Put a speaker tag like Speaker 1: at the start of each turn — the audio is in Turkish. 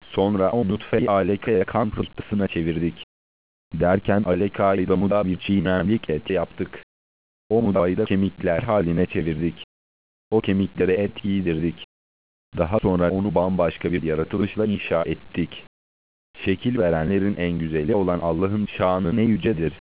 Speaker 1: Sonra o nutfe-i alekaya kan pıhtısına çevirdik. Derken alekayı da muda bir çiğnenlik et yaptık. O mudayı da kemikler haline çevirdik. O kemiklere et giydirdik. Daha sonra onu bambaşka bir yaratılışla inşa ettik. Şekil verenlerin en güzeli olan Allah'ın şanı ne yücedir.